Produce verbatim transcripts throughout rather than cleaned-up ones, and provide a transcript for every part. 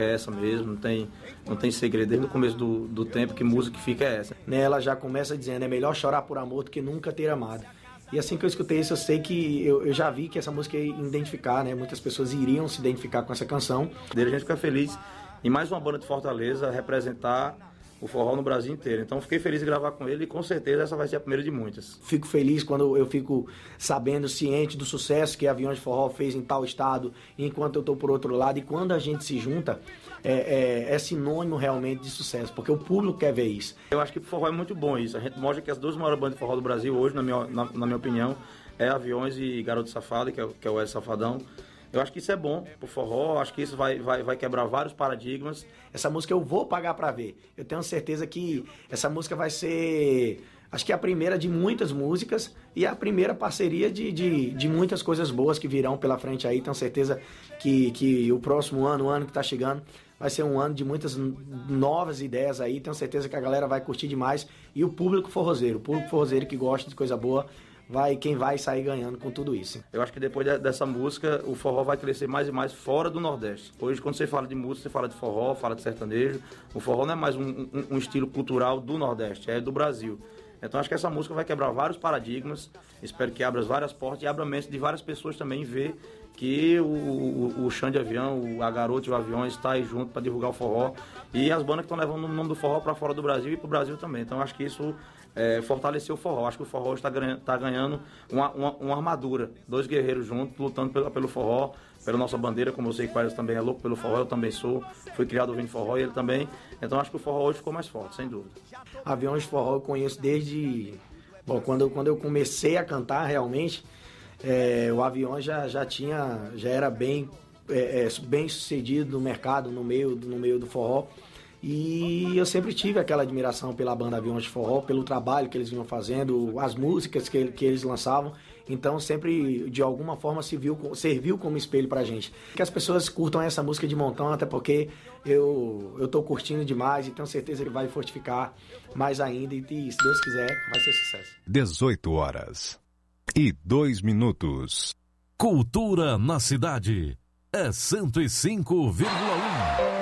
É essa mesmo, não tem, não tem segredo. Desde o começo do, do tempo, que música que fica é essa. Ela já começa dizendo, é melhor chorar por amor do que nunca ter amado. E assim que eu escutei isso, eu sei que eu, eu já vi que essa música ia identificar, né? Muitas pessoas iriam se identificar com essa canção. A gente fica feliz em mais uma banda de Fortaleza representar o forró no Brasil inteiro. Então fiquei feliz de gravar com ele e com certeza essa vai ser a primeira de muitas. Fico feliz quando eu fico sabendo, ciente do sucesso que Aviões de Forró fez em tal estado, enquanto eu estou por outro lado. E quando a gente se junta, é, é, é sinônimo realmente de sucesso, porque o público quer ver isso. Eu acho que o forró é muito bom isso. A gente mostra que as duas maiores bandas de forró do Brasil hoje, na minha, na, na minha opinião, é Aviões e Garoto Safado, que é, que é o Wesley Safadão. Eu acho que isso é bom pro forró, acho que isso vai, vai, vai quebrar vários paradigmas. Essa música eu vou pagar pra ver. Eu tenho certeza que essa música vai ser, acho que a primeira de muitas músicas e a primeira parceria de, de, de muitas coisas boas que virão pela frente aí. Tenho certeza que, que o próximo ano, o ano que tá chegando, vai ser um ano de muitas novas ideias aí. Tenho certeza que a galera vai curtir demais. E o público forrozeiro, o público forrozeiro que gosta de coisa boa, vai, quem vai sair ganhando com tudo isso. Eu acho que depois de, dessa música, o forró vai crescer mais e mais fora do Nordeste. Hoje, quando você fala de música, você fala de forró, fala de sertanejo. O forró não é mais um, um, um estilo cultural do Nordeste, é do Brasil. Então acho que essa música vai quebrar vários paradigmas, espero que abra várias portas e abra a mente de várias pessoas também ver que o, o, o Xande Avião, a Garoto e o Aviões está aí junto para divulgar o forró e as bandas que estão levando o nome do forró para fora do Brasil e para o Brasil também. Então acho que isso é, fortaleceu o forró. Acho que o forró está ganhando, tá ganhando uma, uma, uma armadura, dois guerreiros juntos lutando pelo, pelo forró, pela nossa bandeira, como eu sei que o Aires também é louco pelo forró, eu também sou, fui criado ouvindo forró e ele também. Então acho que o forró hoje ficou mais forte, sem dúvida. Aviões de Forró eu conheço desde... Bom, quando eu, quando eu comecei a cantar realmente, é, o Aviões já, já tinha, já era bem, é, bem sucedido no mercado, no meio, no meio do forró. E eu sempre tive aquela admiração pela banda Aviões de Forró, pelo trabalho que eles vinham fazendo, as músicas que, que eles lançavam. Então sempre, de alguma forma, serviu, serviu como espelho pra gente. Que as pessoas curtam essa música de montão, até porque eu, eu tô curtindo demais e tenho certeza que vai fortificar mais ainda. E se Deus quiser, vai ser sucesso. dezoito horas e dois minutos. Cultura na cidade é cento e cinco vírgula um.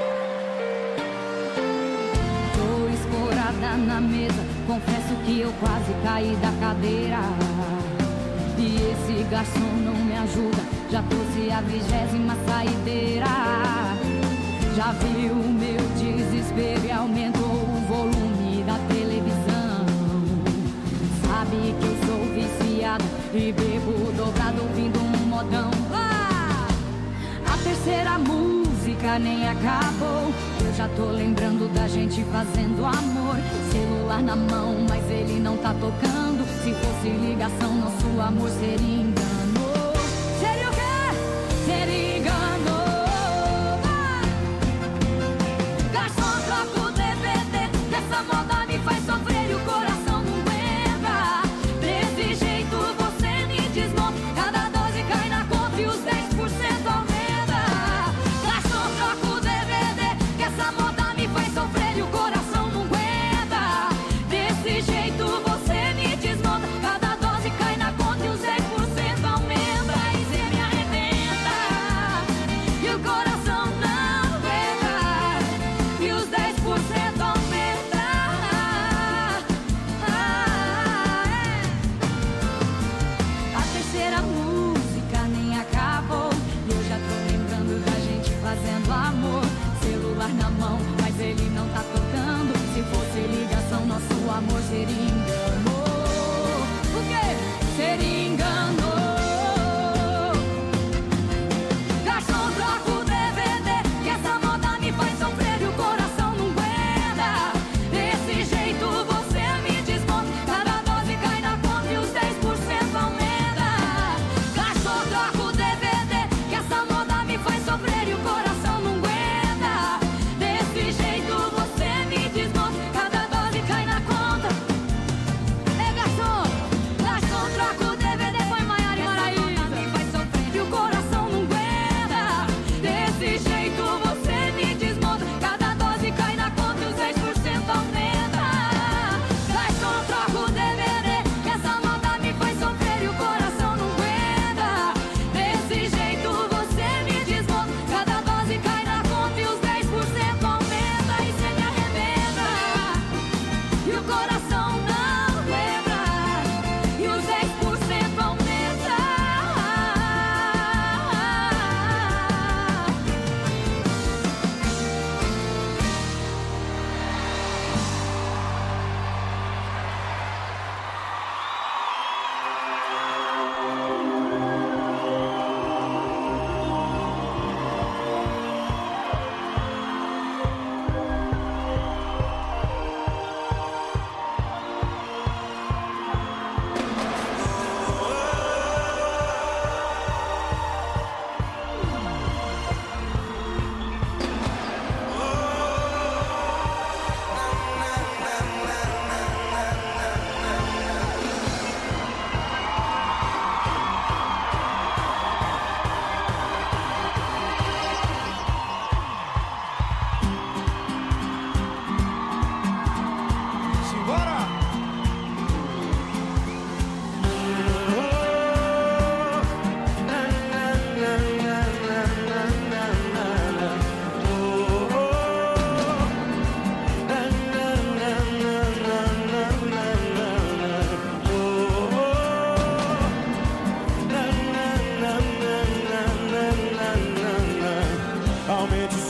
Na mesa, confesso que eu quase caí da cadeira. E esse garçom não me ajuda, já trouxe a vigésima saideira. Já viu o meu desespero e aumentou o volume da televisão. Sabe que eu sou viciada e bebo dobrado ouvindo um modão. Ah! A terceira música nem acabou, eu já tô lembrando da gente fazendo amor. Celular na mão, mas ele não tá tocando. Se fosse ligação, nosso amor seria engano. Seria o quê? Seria engano. Ah! Garçom, troca o D V D, que essa moda me faz sofrer e o coração não aguenta. Desse jeito você me desmonta, cada doze cai na conta e os dez por cento aumenta. Garçom, troca o D V D, que essa moda me faz sofrer e o coração não aguenta. Desse jeito você me desmonta, cada dose cai na conta e os dez por cento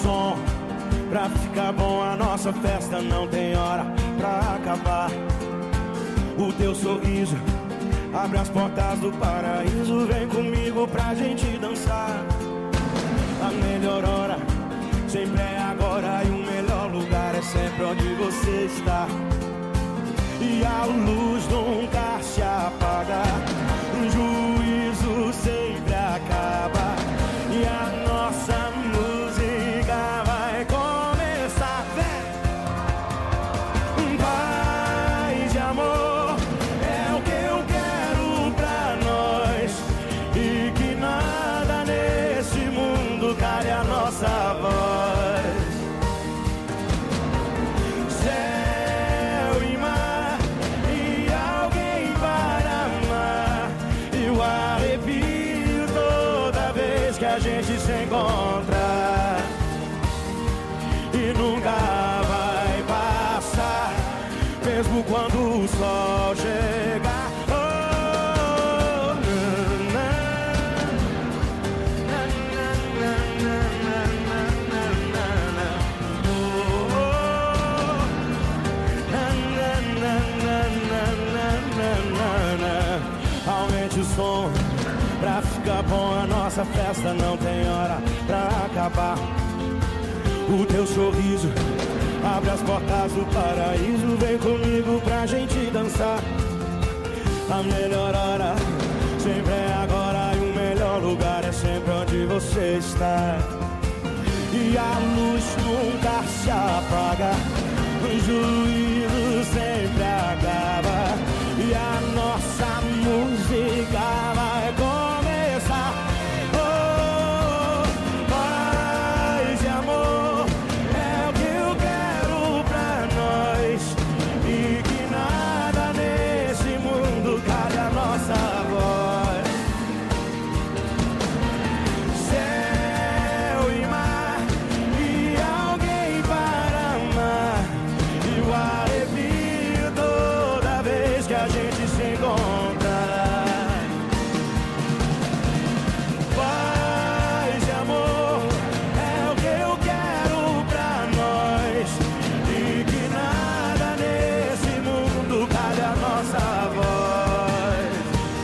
som pra ficar bom, a nossa festa não tem hora pra acabar. O teu sorriso abre as portas do paraíso, vem comigo pra gente dançar. A melhor hora sempre é agora e o melhor lugar é sempre onde você está. E a luz nunca se apaga, o juízo sempre acaba e a nossa música vai começar. Paz e amor é o que eu quero pra nós, e que nada nesse mundo cale a nossa voz. Céu e mar e alguém para amar, e o arrepio toda vez que a gente se encontra, e nunca vai passar, mesmo quando o sol chegar. Oh, na, na, na, na, na, na, na, na. Oh, na, na, na, na, na, na, na. Aumente o som pra ficar bom, a nossa festa não tem hora pra acabar. O teu sorriso abre as portas do paraíso, vem comigo pra gente dançar. A melhor hora sempre é agora e o melhor lugar é sempre onde você está. E a luz nunca se apaga, o juízo sempre acaba e a nossa música vai começar. Oh, paz e amor é o que eu quero pra nós, e que nada nesse mundo cale a nossa voz. Céu e mar e alguém para amar, e o arrepio toda vez que a gente se encontra. Paz e amor é o que eu quero pra nós, e que nada nesse mundo cale a nossa voz.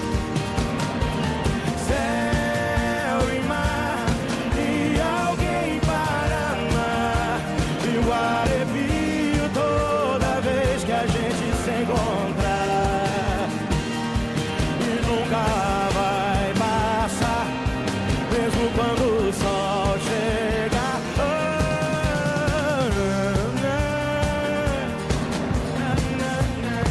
Céu e mar e alguém para amar, e o arrepio toda vez que a gente se encontrar, e nunca vai passar, mesmo quando o sol chegar. Oh, na, na, na, na.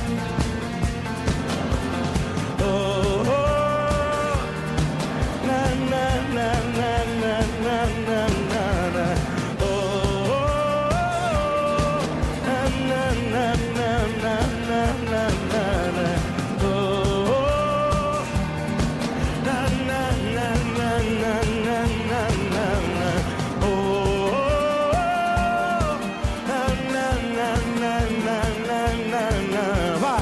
Oh, oh, na, na, na, na, na, na, na, na. Oh, oh, na, na, na, na, na, na, na, na. Oh, oh, na, na, na, na, na, na, na, na. Oh, oh, na, na, na, na, na, na, na. Vai!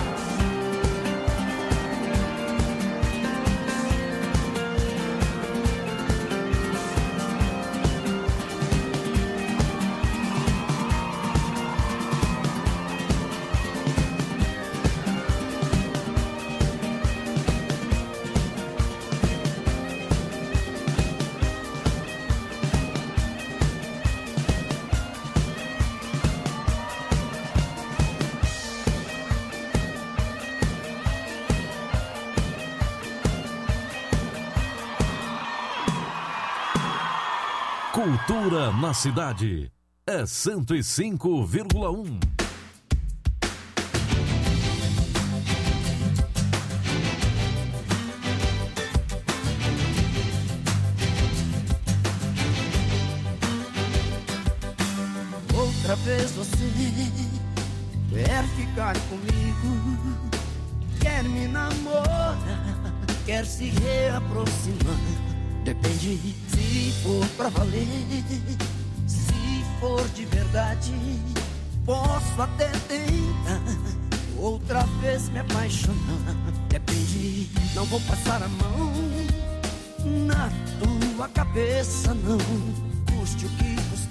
Cultura na cidade é cento e cinco vírgula um. Outra vez você quer ficar comigo, quer me namorar, quer se reaproximar. Depende se for pra valer, se for de verdade, posso até tentar outra vez me apaixonar. Depende, não vou passar a mão na tua cabeça não, custe o que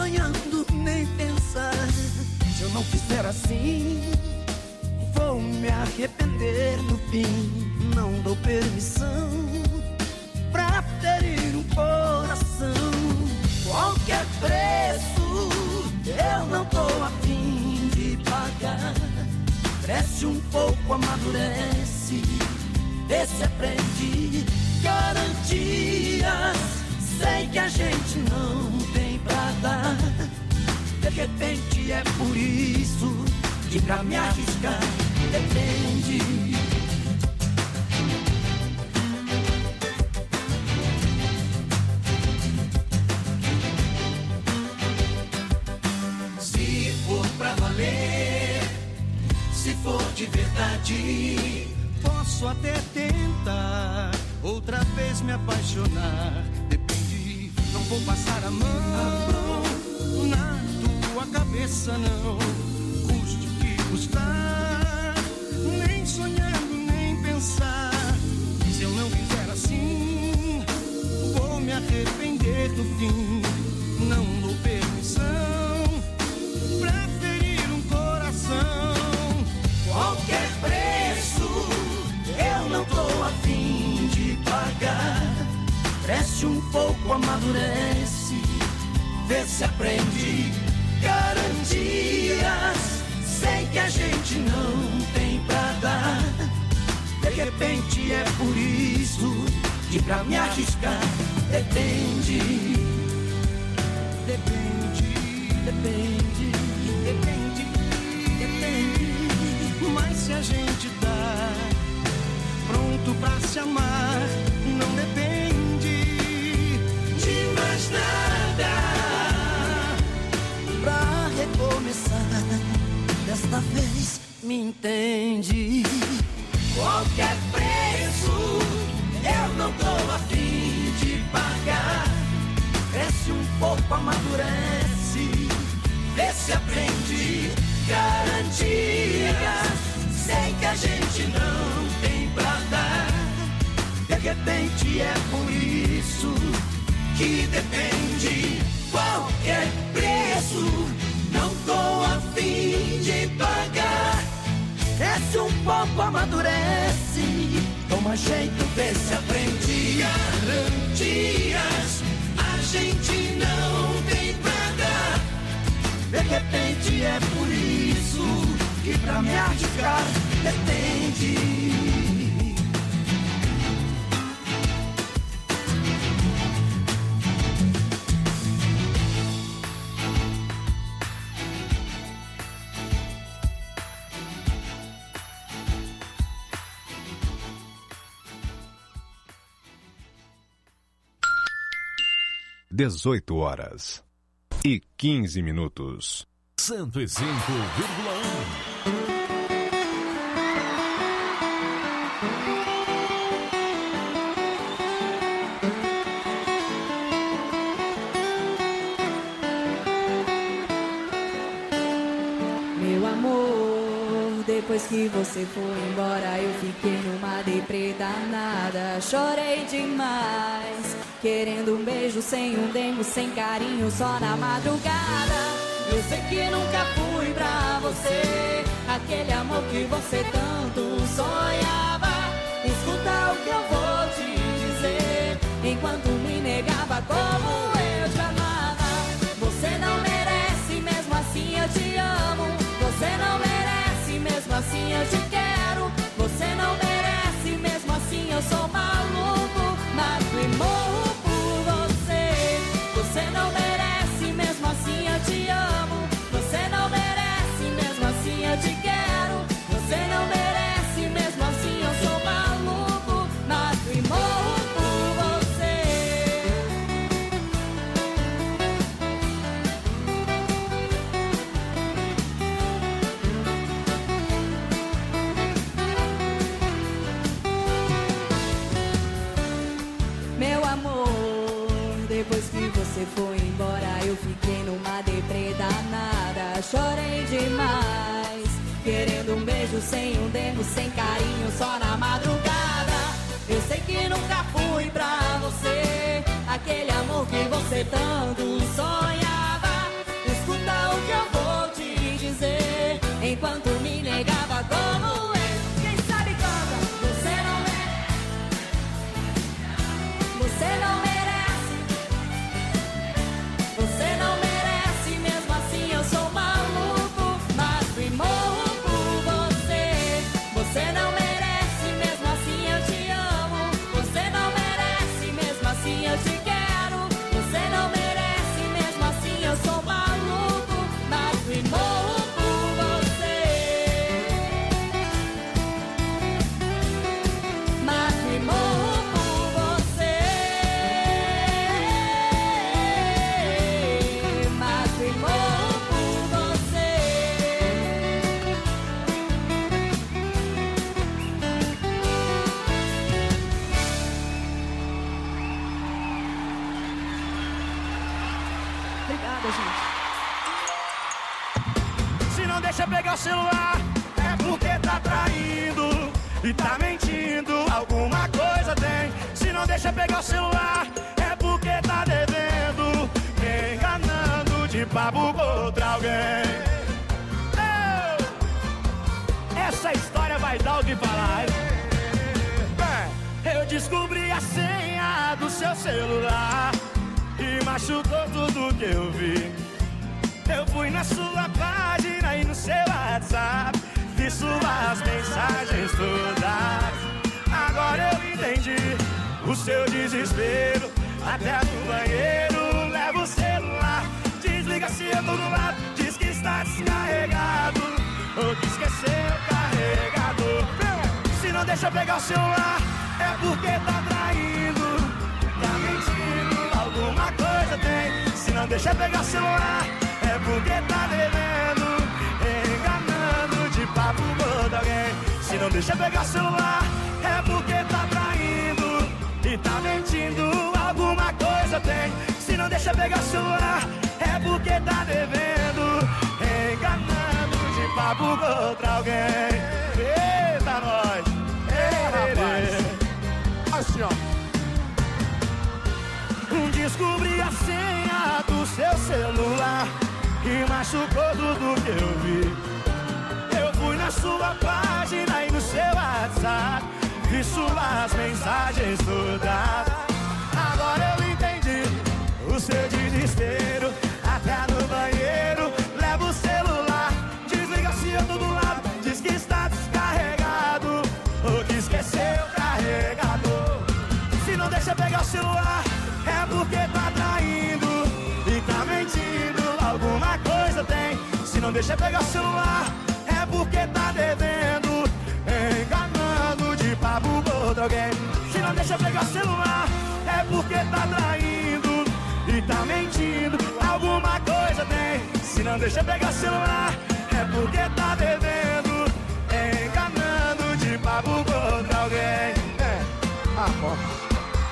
sonhando nem pensar. Se eu não fizer assim, vou me arrepender no fim. Não dou permissão pra ferir um coração. Qualquer preço eu não tô a fim de pagar. Cresce um pouco, amadurece, vê se aprende. Garantias, sei que a gente não tem pra dar. De repente é por isso que pra me arriscar depende. Se for pra valer, se for de verdade, posso até tentar outra vez me apaixonar. Depende, não vou passar a mão na tua cabeça, não. Custe o que custar, nem sonhando, nem pensar. Se eu não fizer assim, vou me arrepender no fim. Não dou permissão pra ferir um coração. Qualquer preço eu não tô a fim de pagar. Cresce um pouco, amadurece, vê se aprende. Garantias, sei que a gente não tem pra dar. De repente é por isso que pra me arriscar depende. Depende, depende, depende, depende. Mas se a gente tá pronto pra se amar, não depende de mais nada. Pra recomeçar, desta vez me entende. Qualquer preço eu não tô a fim de pagar. Cresce um pouco, amadurece, vê se aprende. Garantias, sei que a gente não tem pra dar. De repente é por isso que depende. Qualquer preço não tô a fim de pagar. Cresce um pouco, amadurece, toma jeito, vê se aprende. Garantias, a gente não tem pra dar. De repente é por isso que pra me arriscar depende. dezoito horas e quinze minutos. cento e cinco vírgula um. Meu amor, depois que você foi embora, eu fiquei numa deprê danada. Chorei demais, querendo um beijo sem um dengo, sem carinho, só na madrugada. Eu sei que nunca fui pra você aquele amor que você tanto sonhava. Escuta o que eu vou te dizer, enquanto me negava como eu te amava. Você não merece, mesmo assim eu te amo. Você não merece, mesmo assim eu te quero. Você não merece, mesmo assim eu sou maluco. Mato e morro por você. Você não merece, mesmo assim eu te amo. Você não merece, mesmo assim eu te quero. Você não merece, mesmo assim eu sou maluco. Mato e morro por você. Meu amor, depois que você foi embora, eu fiquei numa deprê danada. Chorei demais, querendo um beijo sem um dengo, sem carinho, só na madrugada. Eu sei que nunca fui pra você aquele amor que você tanto sonhava. Obrigado, gente. Se não deixa pegar o celular, é porque tá traindo e tá mentindo, alguma coisa tem. Se não deixa pegar o celular, é porque tá devendo, me enganando de papo com outra alguém. Oh! Essa história vai dar o que falar. Eu descobri a senha do seu celular e machucou tudo que eu vi. Eu fui na sua página e no seu WhatsApp, vi suas mensagens todas. Agora eu entendi o seu desespero. Até no banheiro leva o celular, desliga se eu tô do lado, diz que está descarregado ou que esqueceu o carregador. Se não deixa pegar o celular, é porque tá traindo, tá mentindo, alguma coisa tem. Se não deixa pegar o celular, é porque tá devendo, enganando de papo com alguém. Se não deixa pegar o celular, é porque tá traindo e tá mentindo, alguma coisa tem. Se não deixa pegar o celular, é porque tá devendo, enganando de papo com outra alguém. Eita, nós! Ei, rapaz! Assim, ó. Descobri a senha do seu celular e machucou tudo que eu vi. Eu fui na sua página e no seu WhatsApp, vi suas mensagens todas. Agora eu entendi o seu desespero. Até no banheiro leva o celular, desliga se eu tô do lado, diz que está descarregado ou que esqueceu o carregador. Se não deixa pegar o celular, é porque tá traindo e tá mentindo, alguma coisa tem. Se não deixa pegar o celular, é porque tá devendo, enganando de papo com outro alguém. Se não deixa pegar o celular, é porque tá traindo e tá mentindo, alguma coisa tem. Se não deixa pegar o celular, é porque tá devendo, enganando de papo com outro alguém. É, ah, ó.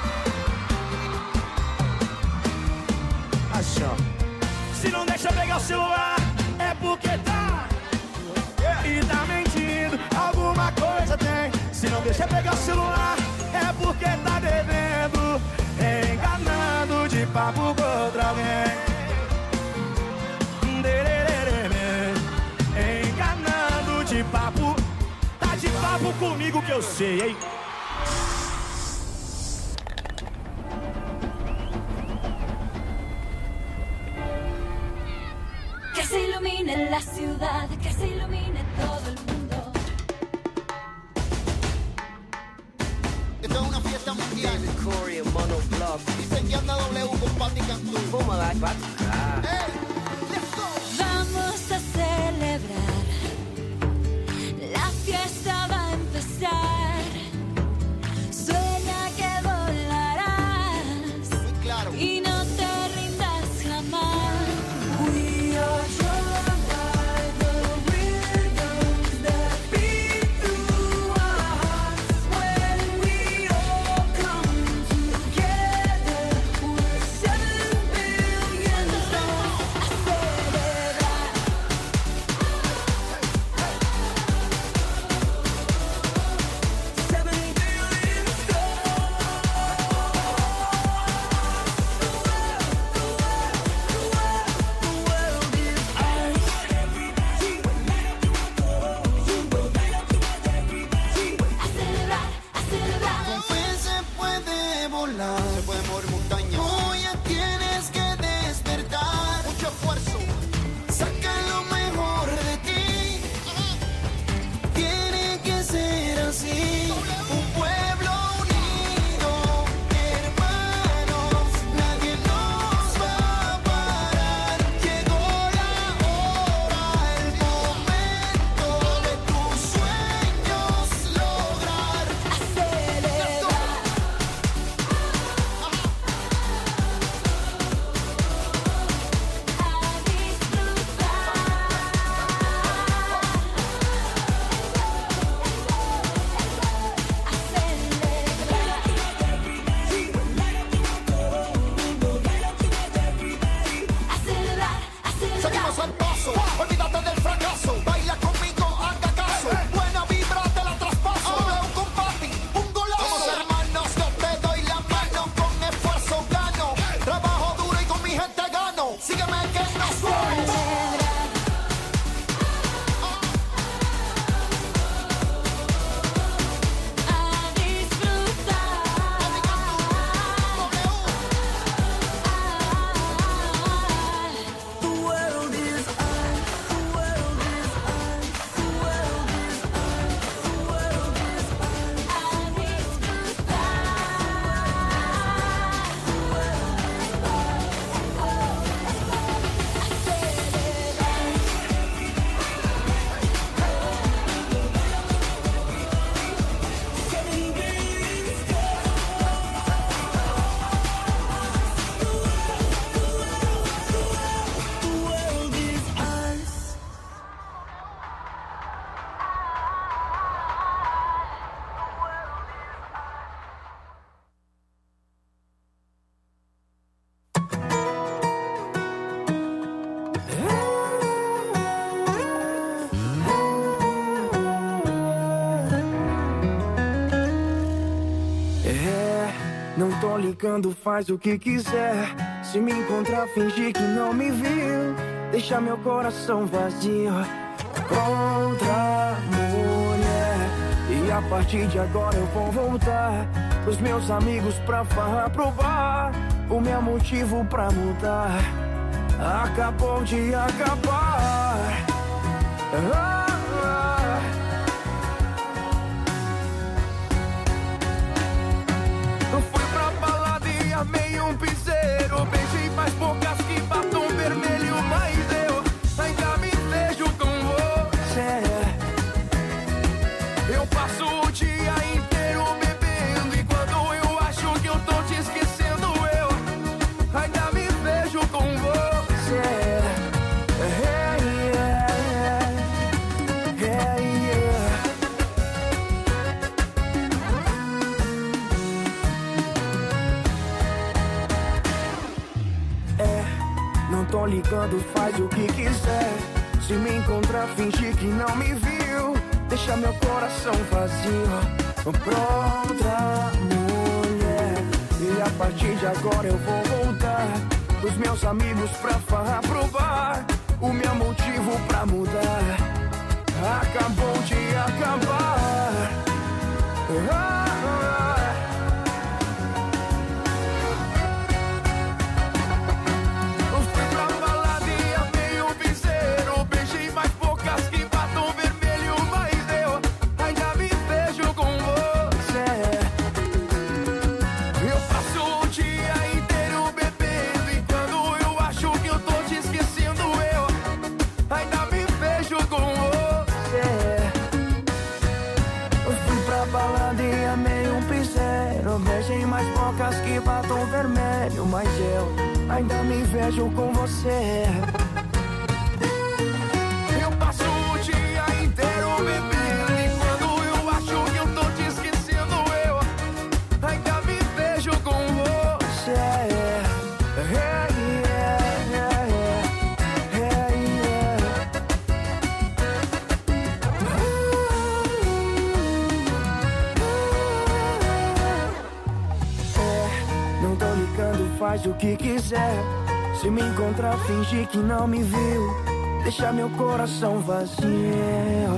Se não deixa pegar o celular, é porque tá e tá mentindo, alguma coisa tem. Se não deixa pegar o celular, é porque tá devendo, enganando de papo com outra alguém. Enganando de papo, tá de papo comigo que eu sei, hein? Que se ilumine la ciudad, que se ilumine todo el mundo. Esto es una fiesta mundial. Dicen que anda W con Patti Cantú. Hey, let's go. Vamos a celebrar, la fiesta va a empezar. Sueña que volarás, muy claro, y no te rindas jamás. We are drawn by the rhythms that beat through our hearts. When we all come together, we're seven billion sígueme que nos fuimos. Ligando, faz o que quiser. Se me encontrar, fingir que não me viu. Deixa meu coração vazio contra mulher. E a partir de agora eu vou voltar pros meus amigos pra farra, pro bar. O meu motivo pra mudar acabou de acabar. Ah, amei um piseiro, beijei mais bocas que batom vermelho, mas eu ainda me vejo com você. Eu passo o dia inteiro bebendo e quando eu acho que eu tô te esquecendo, eu ainda me vejo com você. Hey, yeah, hey, yeah. Tô ligando, faz o que quiser. Se me encontrar, fingir que não me viu. Deixa meu coração vazio pra outra mulher. E a partir de agora eu vou voltar pros meus amigos pra farra, pro bar. O meu motivo pra mudar acabou de acabar. Ah, ah. Beijei mais bocas que batom vermelho, mas eu ainda me vejo com você. Eu passo o dia inteiro bebendo e quando eu acho que eu tô te esquecendo, eu ainda me vejo com você. Hey, yeah, yeah, yeah, yeah. Não tô ligando, faz o que quiser. Se me encontrar, fingir que não me viu. Deixa meu coração vazio.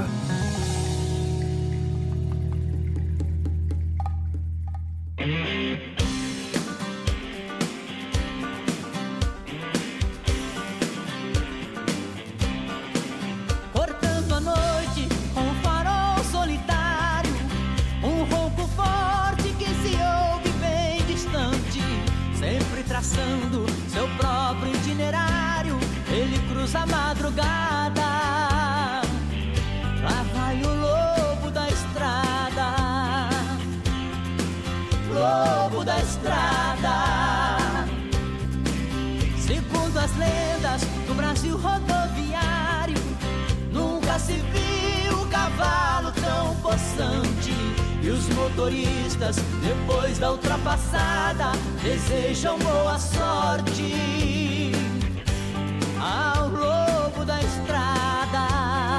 Cortando a noite com um farol solitário, um ronco forte que se ouve bem distante, sempre traçando seu próprio itinerário. Ele cruza a madrugada, lá vai o lobo da estrada, lobo da estrada. Segundo as lendas do Brasil rodoviário, nunca se viu um cavalo tão possante. E os motoristas, depois da ultrapassada, desejam boa sorte ao lobo da estrada,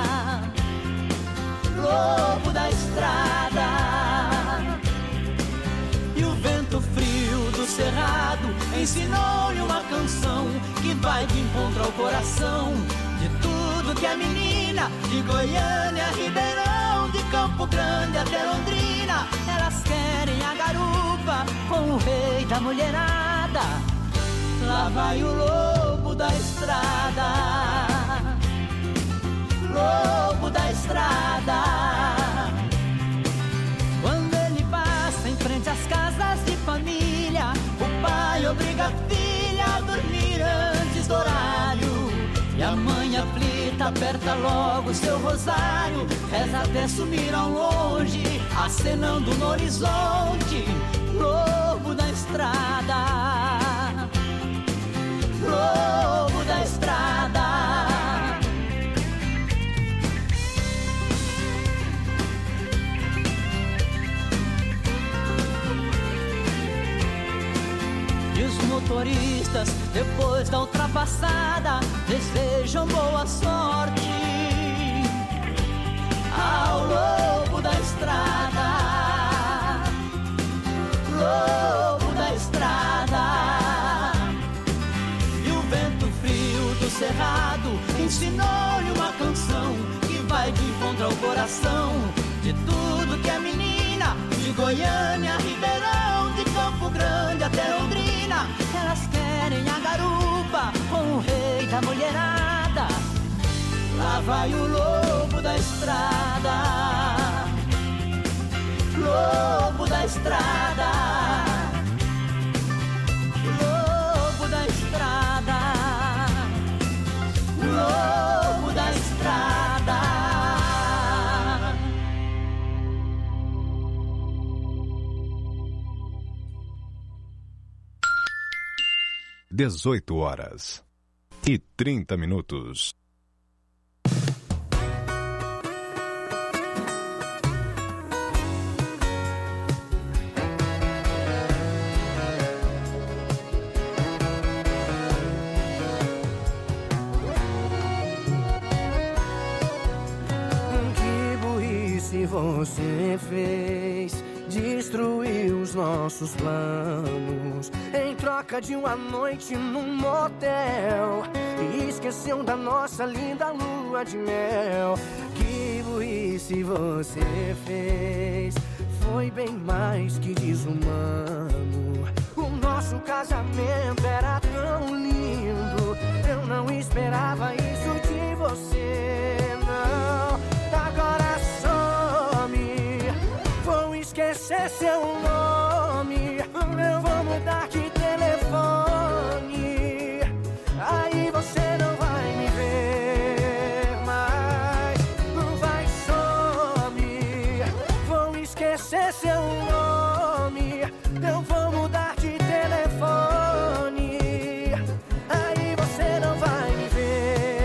lobo da estrada. E o vento frio do cerrado ensinou-lhe uma canção canção que vai de encontro ao coração de tudo que é menina, de Goiânia a Ribeirão, de Campo Grande até Londrina. Elas querem a garupa com o rei da mulherada. Lá vai o lobo da estrada, lobo da estrada. Quando ele passa em frente às casas de família, o pai obriga a filha a dormir antes do horário. E a mãe aflita aperta logo seu rosário, reza até sumir ao longe, acenando no horizonte. Lobo da estrada, lobo da estrada. E os motoristas, depois da ultrapassada, desejam boa sorte ao lobo da estrada, lobo da estrada. E o vento frio do cerrado ensinou-lhe uma canção que vai de encontro ao coração de tudo que é menina, de Goiânia a Ribeirão, de Campo Grande até Londrina. Elas querem a garupa com o rei da mulherada. Lá vai o lobo da estrada, lobo da estrada, lobo da estrada, lobo da estrada. dezoito horas e trinta minutos. Que burrice você fez, destruiu os nossos planos em troca de uma noite num motel, e esqueceu da nossa linda lua de mel. Que burrice você fez, foi bem mais que desumano. O nosso casamento era tão lindo, eu não esperava isso de você, não. Agora some, vou esquecer seu nome, eu vou mudar de telefone, aí você não vai me ver mais. Vai, some, vou esquecer seu nome, eu vou mudar de telefone, aí você não vai me ver.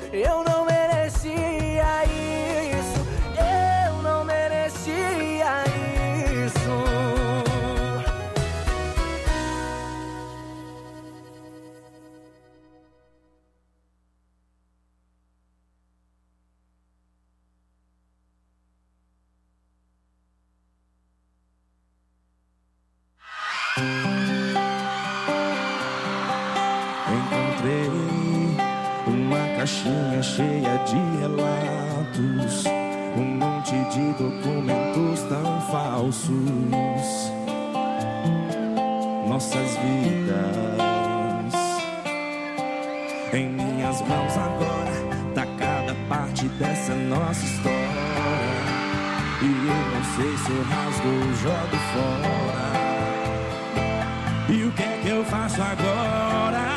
Eu não merecia isso, eu não merecia isso. Encontrei uma caixinha cheia de relatos, um monte de documentos tão falsos. Nossas vidas em minhas mãos agora, tá cada parte dessa nossa história. E eu não sei se eu rasgo ou jogo fora. E o que é que eu faço agora?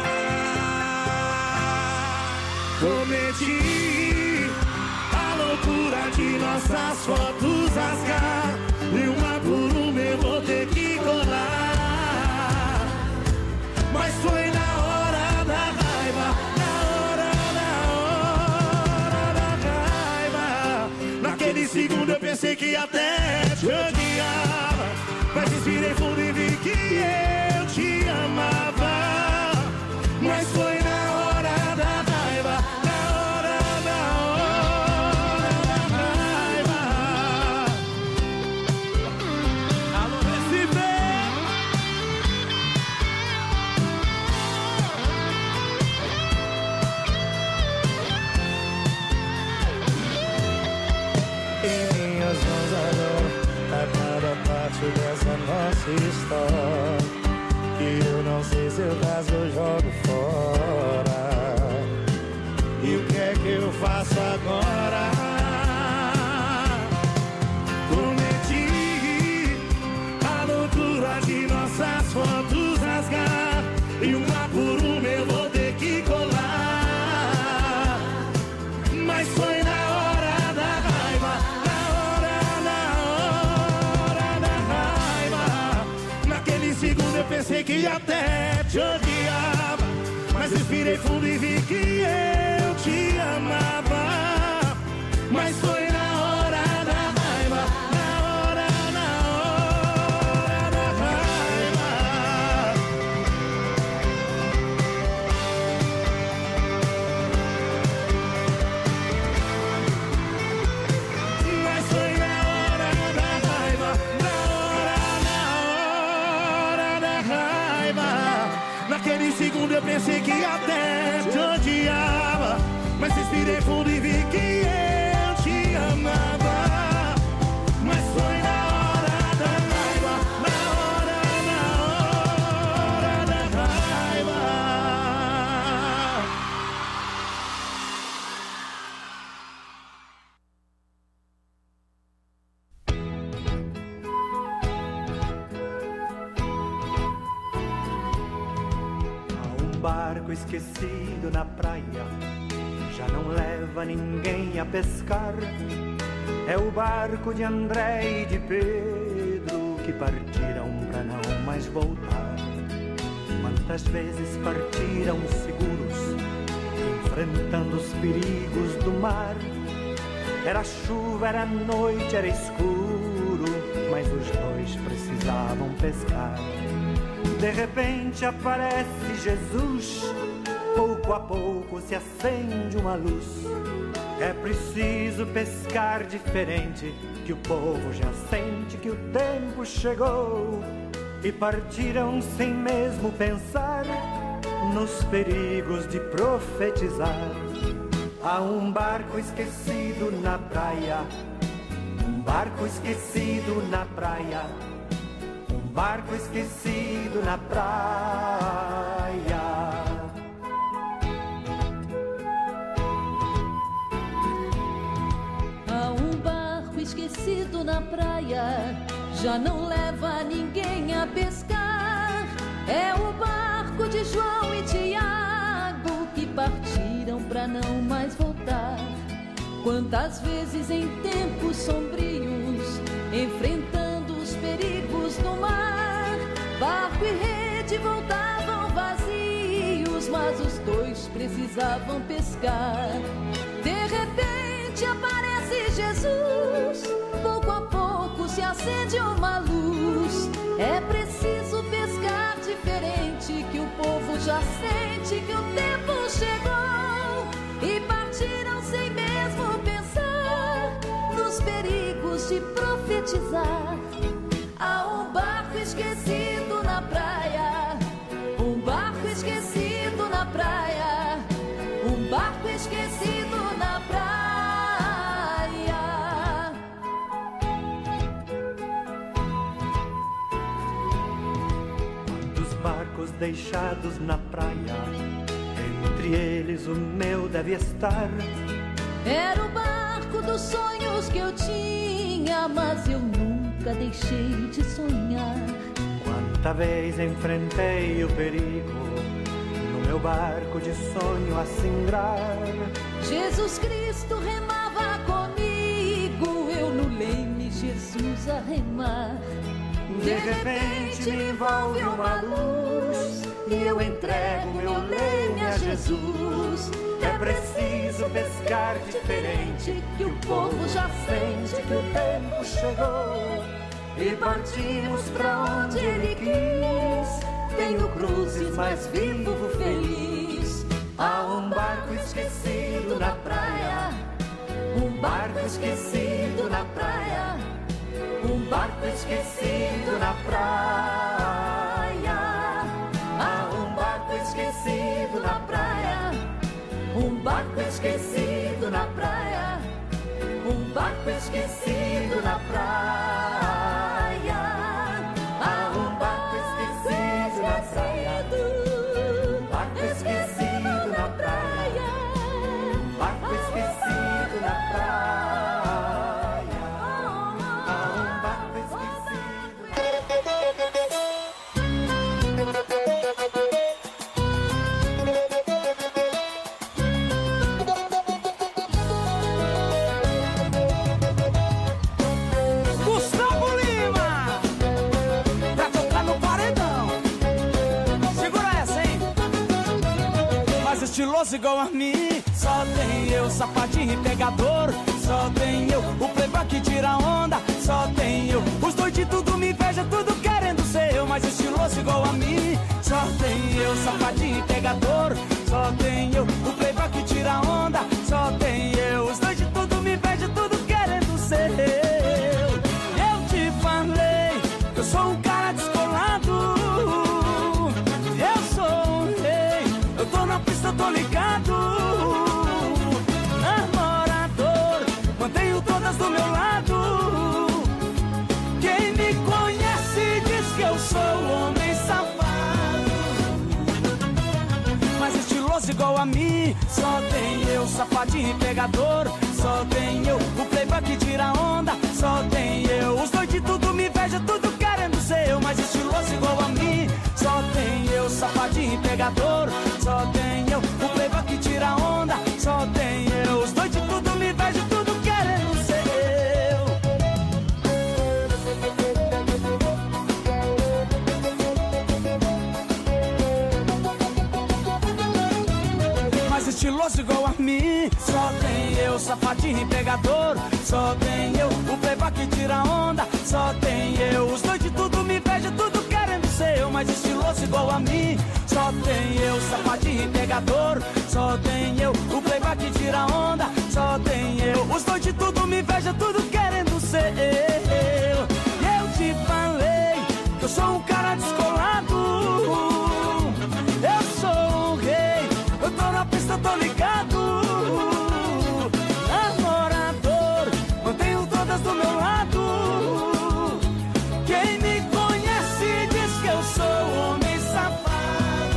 Cometi a loucura de nossas fotos rasgar, e uma por uma eu vou ter que colar. Mas foi na hora da raiva, na hora, na hora da raiva. Naquele segundo eu pensei que até te odiava, mas respirei fundo e vi que eu te amava. Mas foi na hora da raiva, na hora, na hora da raiva. Alô, Recife! Em minhas mãos agora, a cada parte dessa nossa história. E eu não sei se eu rasgo ou jogo fora. E o que é que eu faço agora? Prometi a loucura de nossas fotos rasgar, e uma por uma eu vou ter que colar. Mas foi na hora da raiva, na hora, na hora da raiva. Naquele segundo eu pensei que até te odiava, mas respirei fundo e vi que eu te amava. Mas foi na hora da raiva, na hora, na hora da raiva. Mas foi na hora da raiva, na hora, na hora da raiva. Naquele segundo eu pensei que até te odiava, mas respirei fundo e vi que eu te amava. Mas foi na hora da raiva, na hora, na hora da raiva. Um barco esquecido na praia já não leva ninguém a pescar. É o barco de André e de Pedro que partiram pra não mais voltar. Quantas vezes partiram seguros, enfrentando os perigos do mar. Era chuva, era noite, era escuro, mas os dois precisavam pescar. De repente aparece Jesus, pouco a pouco se acende uma luz. É preciso pescar diferente, que o povo já sente que o tempo chegou. E partiram sem mesmo pensar nos perigos de profetizar. Há um barco esquecido na praia, um barco esquecido na praia, um barco esquecido na praia. Há um barco esquecido na praia, já não leva ninguém a pescar. É o barco de João e Tiago que partiram pra não mais voltar. Quantas vezes em tempos sombrios, enfrentando os perigos do mar, barco e rede voltavam vazios, mas mas os dois precisavam pescar. De repente aparece Jesus, pouco a pouco se acende uma luz. É preciso pescar diferente, que o povo já sente que o tempo chegou. E partiram sem mesmo pensar nos perigos de profetizar. Há um barco esquecido na praia, um barco esquecido na praia, um barco esquecido na praia. Quantos barcos deixados na praia, entre eles o meu deve estar. Era o barco dos sonhos que eu tinha, mas eu nunca deixei de sonhar. Quanta vez enfrentei o perigo, no meu barco de sonho a singrar. Jesus Cristo remava comigo, eu no leme, Jesus a remar. De repente me envolve uma luz e eu entrego meu leme a Jesus. É preciso pescar diferente, que o povo já sente que o tempo chegou. E partimos pra onde Ele quis. Tenho cruzes, mas vivo feliz. Há um barco esquecido na praia, um barco esquecido na praia, um barco esquecido na praia. Há um barco esquecido na praia, um barco esquecido na praia, um barco esquecido na praia. Há um barco esquecido na praia, um barco esquecido na praia, um barco esquecido na praia. Há um barco estiloso igual a mim, só tem eu, safadinho e pegador. Só tem eu, o playboy que tira onda. Só tem eu, os dois de tudo me inveja, tudo querendo ser eu. Mas estiloso igual a mim, só tem eu, safadinho e pegador. Só tem eu, o playboy que tira onda. Só tem eu, os dois de tudo me inveja, tudo querendo ser eu. Eu te falei que eu sou um cara descolado, eu sou um rei, eu tô na pista, eu tô ligado. Namorador, mantenho todas do meu lado. Quem me conhece diz que eu sou homem safado. Mas estiloso igual a mim, só tem eu, safadinho e pegador. Só tem eu, o playboy que tira onda. Só tem eu, os dois de tudo me inveja, tudo querendo ser eu. Mas estiloso igual a mim, só tem eu, safadinho e pegador. Só tem eu, o playboy que tira onda. Só tem eu, os dois de tudo me inveja, tudo querendo ser eu. Mas estiloso igual a mim, só tem eu, safadinho e pegador. Só tem eu, o playboy que tira onda. Só tem eu, os dois de tudo me inveja, tudo querendo ser eu. Mas estiloso igual a mim, só tem eu, safadinho e pegador. Só tem eu, o playboy que tira onda. Só tem eu, os dois de tudo me inveja, tudo querendo ser eu. Eu te falei que eu sou um cara descolado, eu sou um rei, eu tô na pista, eu tô ligado. Namorador, mantenho todas do meu lado. Quem me conhece diz que eu sou homem safado.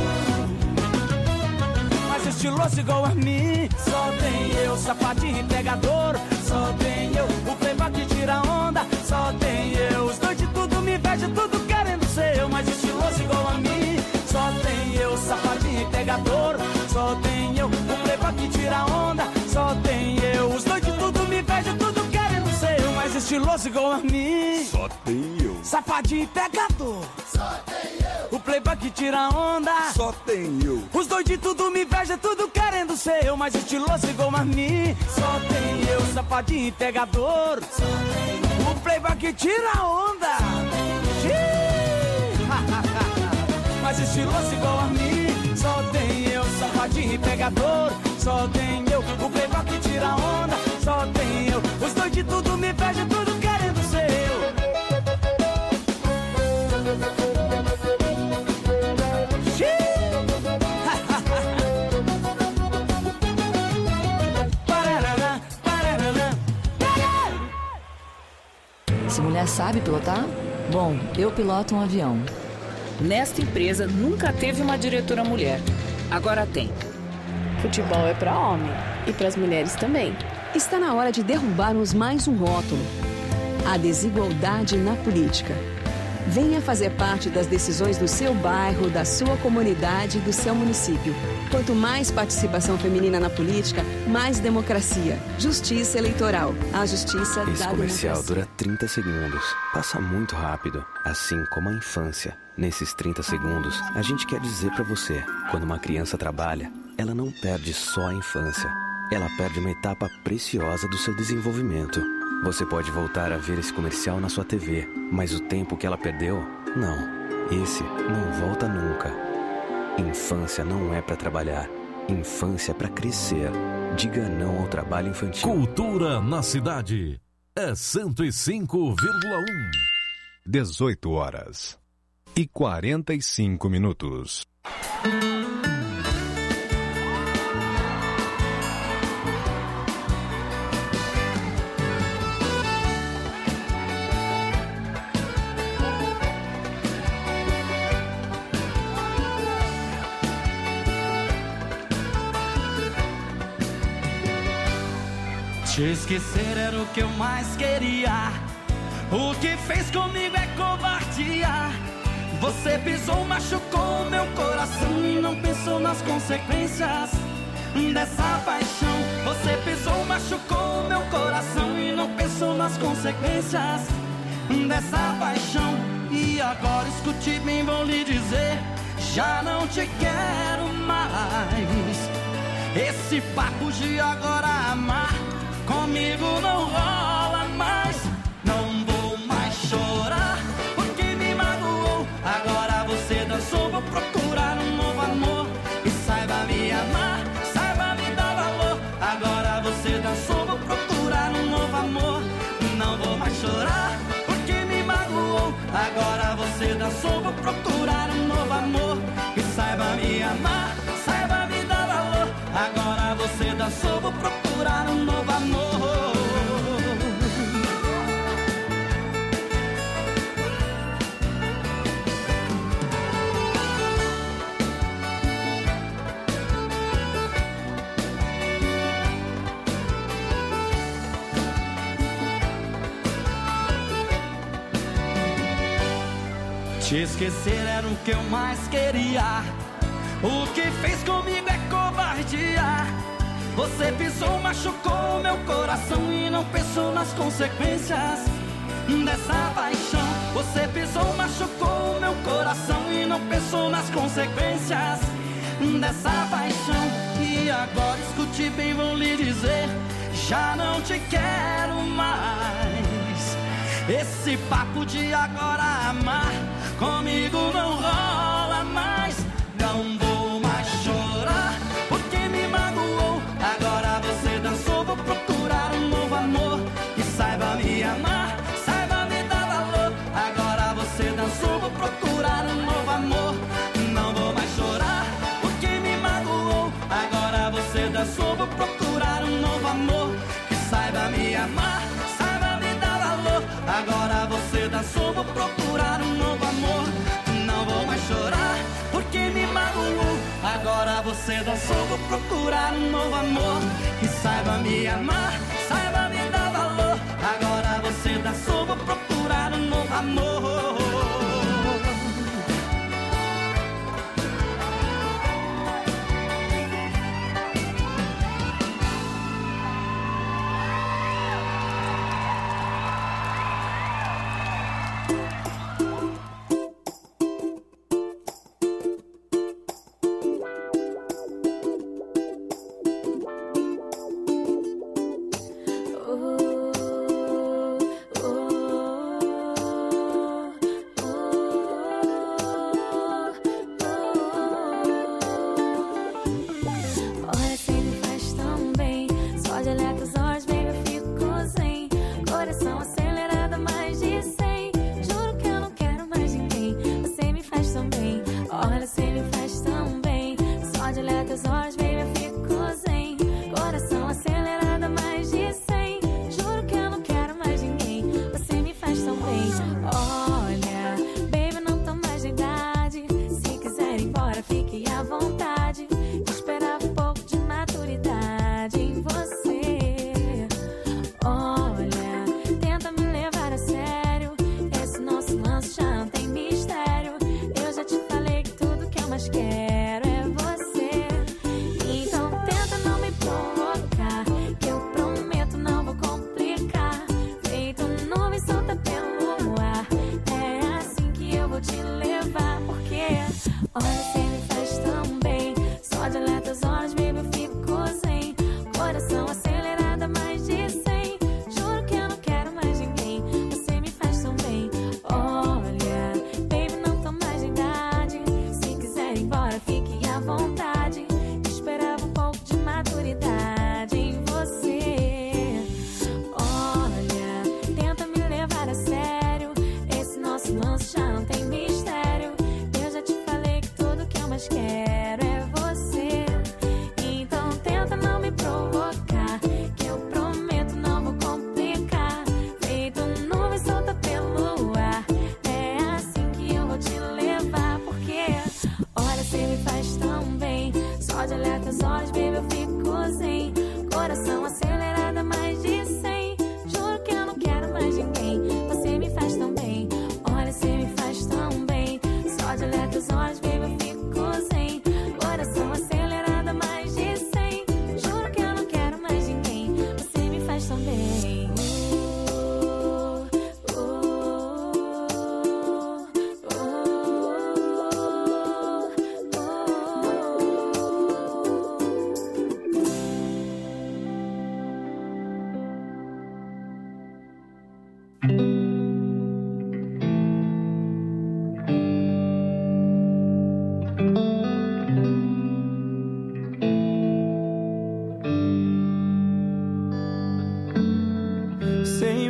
Mas estiloso igual a mim, só tem eu, safadinho e pegador. Só tem eu, o playboy que tira onda. Só tem eu, os dois de tudo me inveja, tudo querendo ser eu. Mas estiloso igual a mim, só tem eu, safadinho e pegador. Só tem eu, o playboy que tira onda. Só tem eu, os dois de tudo me inveja, tudo querendo ser eu. Mas estiloso igual a mim, só tem eu, Safadinho e pegador. Só tem eu. O playboy que tira onda. Só tem eu. Os dois de tudo me inveja, tudo querendo ser eu. Mais estiloso igual a mim. Só tem eu. Safadinho e pegador. Só tem eu. O playboy que tira onda. Mais estiloso igual a mim. Só tem eu. Safadinho e pegador. Só tem eu. O playboy que tira onda. Só tem eu. Os dois de tudo me inveja, tudo querendo ser eu. Essa mulher sabe pilotar? Bom, eu piloto um avião. Nesta empresa nunca teve uma diretora mulher. Agora tem. Futebol é para homem e para as mulheres também. Está na hora de derrubarmos mais um rótulo: a desigualdade na política. Venha fazer parte das decisões do seu bairro, da sua comunidade, do seu município. Quanto mais participação feminina na política, mais democracia. Justiça eleitoral. A justiça da Esse comercial democracia. dura trinta segundos. Passa muito rápido, assim como a infância. Nesses trinta segundos, a gente quer dizer pra você: quando uma criança trabalha, ela não perde só a infância. Ela perde uma etapa preciosa do seu desenvolvimento. Você pode voltar a ver esse comercial na sua T V, mas o tempo que ela perdeu, não. Esse não volta nunca. Infância não é pra trabalhar. Infância é pra crescer. Diga não ao trabalho infantil. Cultura na cidade. É cento e cinco vírgula um. dezoito horas e quarenta e cinco minutos. Te esquecer era o que eu mais queria. O que fez comigo é covardia. Você pisou, machucou meu coração e não pensou nas consequências dessa paixão. Você pisou, machucou meu coração e não pensou nas consequências dessa paixão. E agora escute bem, vou lhe dizer: já não te quero mais. Esse papo de agora amar comigo não rola mais. Não vou mais chorar porque me magoou. Agora você dançou, vou procurar um novo amor. E saiba me amar, saiba me dar valor. Agora você dançou, vou procurar um novo amor. Não vou mais chorar porque me magoou. Agora você dançou, vou procurar um novo amor. E saiba me amar, saiba me dar valor. Agora você dançou, vou procurar um novo amor. Te esquecer era o que eu mais queria. O que fez comigo é covardia. Você pisou, machucou meu coração e não pensou nas consequências dessa paixão. Você pisou, machucou meu coração e não pensou nas consequências dessa paixão. E agora escute bem, vou lhe dizer: já não te quero mais. Esse papo de agora amar comigo não rola mais. Não vou mais chorar porque me magoou. Agora você dançou, vou procurar um novo amor. E saiba me amar, saiba me dar valor. Agora você dançou, vou procurar um novo amor. Não vou mais chorar porque me magoou. Agora você dançou, vou procurar um novo amor. E saiba me amar, saiba me dar valor. Agora você dançou, vou procurar um novo amor. Não vou mais chorar porque me magoou. Agora você dançou, vou procurar um novo amor. E saiba me amar, saiba me dar valor. Agora você dançou, vou procurar um novo amor.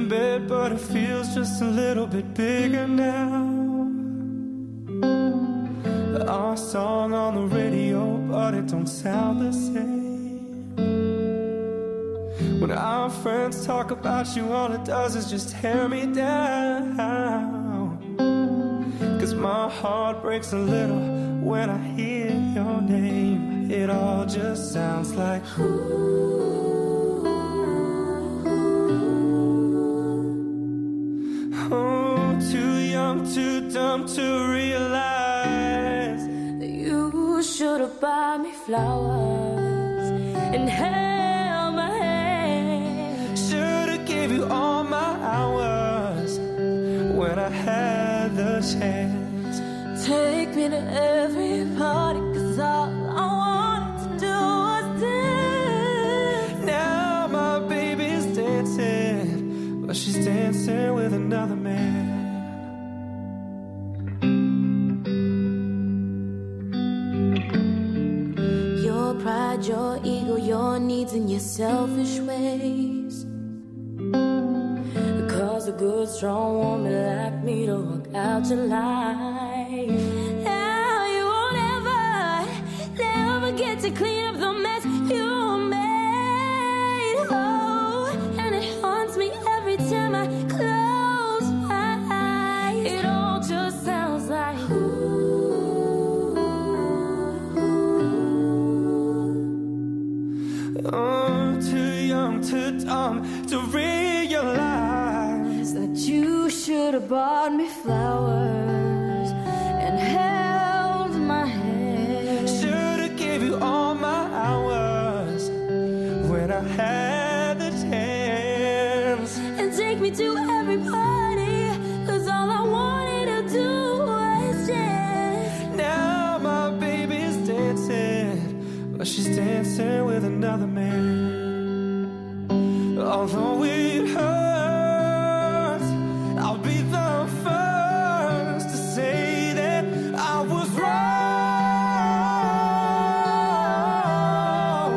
in bed, but it feels just a little bit bigger now. Our song on the radio, but it don't sound the same. When our friends talk about you, all it does is just tear me down. Cause my heart breaks a little when I hear your name. It all just sounds like ooh. Oh, too young, too dumb to realize that you should have bought me flowers and held my hand. Should have gave you all my hours when I had the chance. Take me to every party, cause all I wanted to do was dance. Now my baby's dancing, but she's dancing with another man. Your pride, your ego, your needs and your selfish ways cause a good, strong woman like me to walk out your life. Now you won't ever, never get to clean up the mess you made. Oh, and it haunts me every time I close my eyes. It all just sounds like ooh. Oh, too young, too dumb to realize that you should have bought me flowers and held my hand. Should have gave you all my hours when I had the chance. And take me to every party, cause all I wanted to do was dance. Now my baby's dancing, but she's dancing with another man. Although it hurts, I'll be the first to say that I was wrong.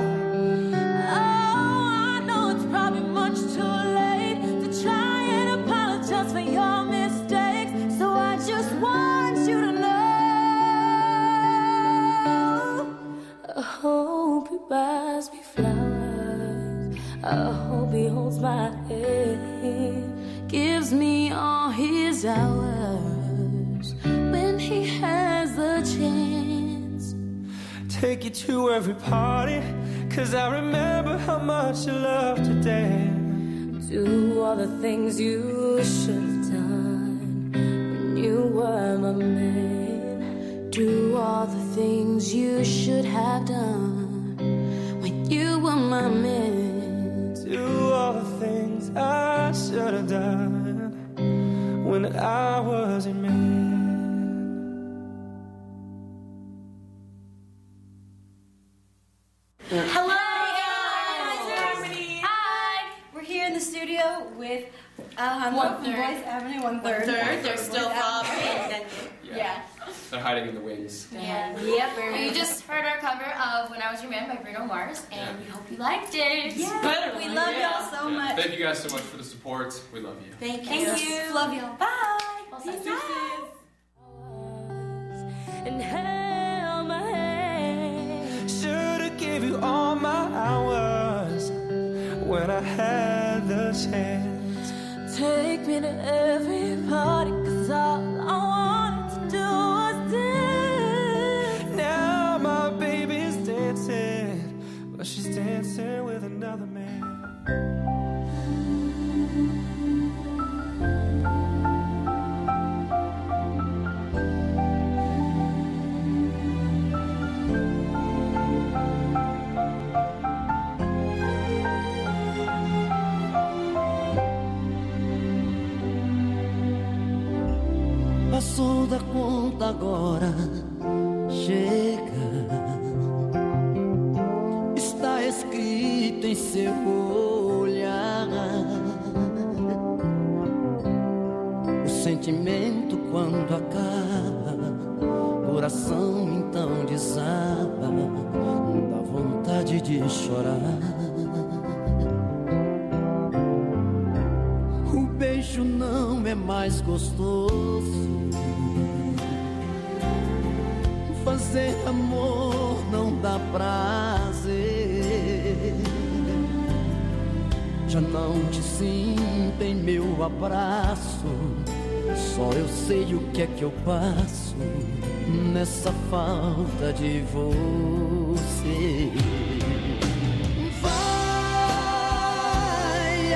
Oh, I know it's probably much too late to try and apologize for your mistakes. So I just want you to know I hope he buys me flowers. I hope he holds my hand, gives me all his hours when he has the chance. Take you to every party, cause I remember how much you loved to dance. Do all the things you should have done when you were my man. Do all the things you should have done when you were my man. Do all the things I should have done when I was your man. Hello, guys! Hi! We're here in the studio with um, One from third. Boyce Avenue, one third. One third. They're Boyce still Avenue. up. And then- Yeah. yeah. They're hiding in the wings. Yeah. Yep. We just heard our cover of When I Was Your Man by Bruno Mars, and we hope you liked it. Yeah. We love y'all so much. Thank you guys so much for the support. We love you. Thank you. Thank you. Love y'all. Bye. Peace out. And held my hand. Should have gave you all my hours when I had the chance. Take me to every party, cause all I wanted to do was dance. Now my baby's dancing, but she's dancing with another man. Passou da conta agora, chega. Está escrito em seu olhar. O sentimento quando acaba, coração então desaba, dá vontade de chorar. O beijo não é mais gostoso. Fazer amor não dá prazer. Já não te sinto em meu abraço. Só eu sei o que é que eu passo nessa falta de você. Vai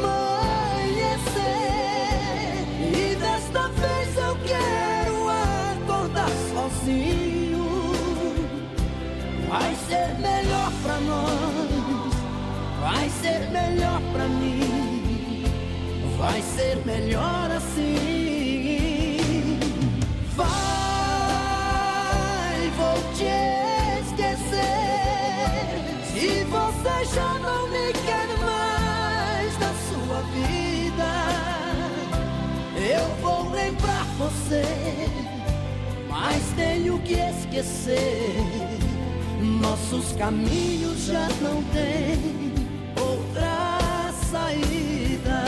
amanhecer e desta vez eu quero acordar sozinho. Vai ser melhor pra nós, vai ser melhor pra mim, vai ser melhor assim. Vai, vou te esquecer. Se você já não me quer mais na sua vida, eu vou lembrar você, mas tenho que esquecer. Nossos caminhos já não têm outra saída.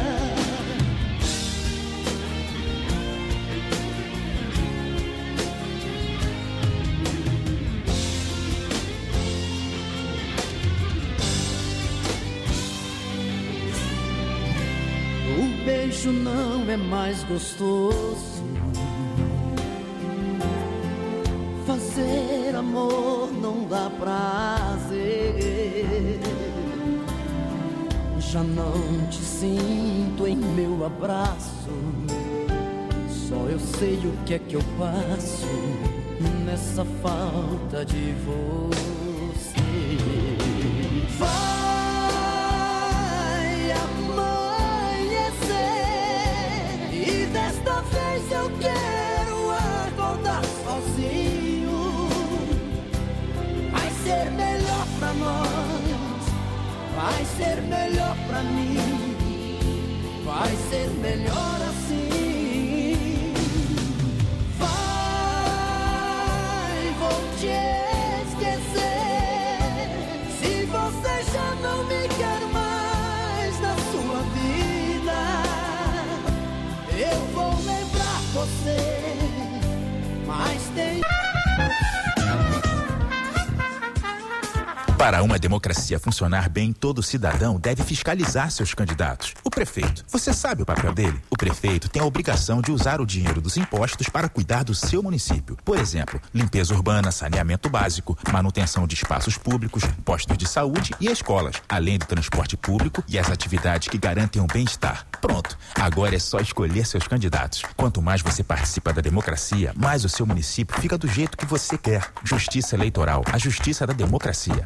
O beijo não é mais gostoso. Fazer amor não dá prazer. Já não te sinto em meu abraço. Só eu sei o que é que eu passo nessa falta de você. Vai amanhecer e desta vez eu quero acordar sozinho. Vai ser melhor pra nós, vai ser melhor pra mim, vai ser melhor assim. Vai, vou te esquecer. Se você já não me quer mais na sua vida, eu vou lembrar você, mas tem... Para uma democracia funcionar bem, todo cidadão deve fiscalizar seus candidatos. O prefeito, você sabe o papel dele? O prefeito tem a obrigação de usar o dinheiro dos impostos para cuidar do seu município. Por exemplo, limpeza urbana, saneamento básico, manutenção de espaços públicos, postos de saúde e escolas, além do transporte público e as atividades que garantem o bem-estar. Pronto, agora é só escolher seus candidatos. Quanto mais você participa da democracia, mais o seu município fica do jeito que você quer. Justiça Eleitoral, a justiça da democracia.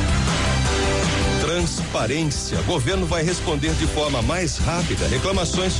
Transparência. Governo vai responder de forma mais rápida reclamações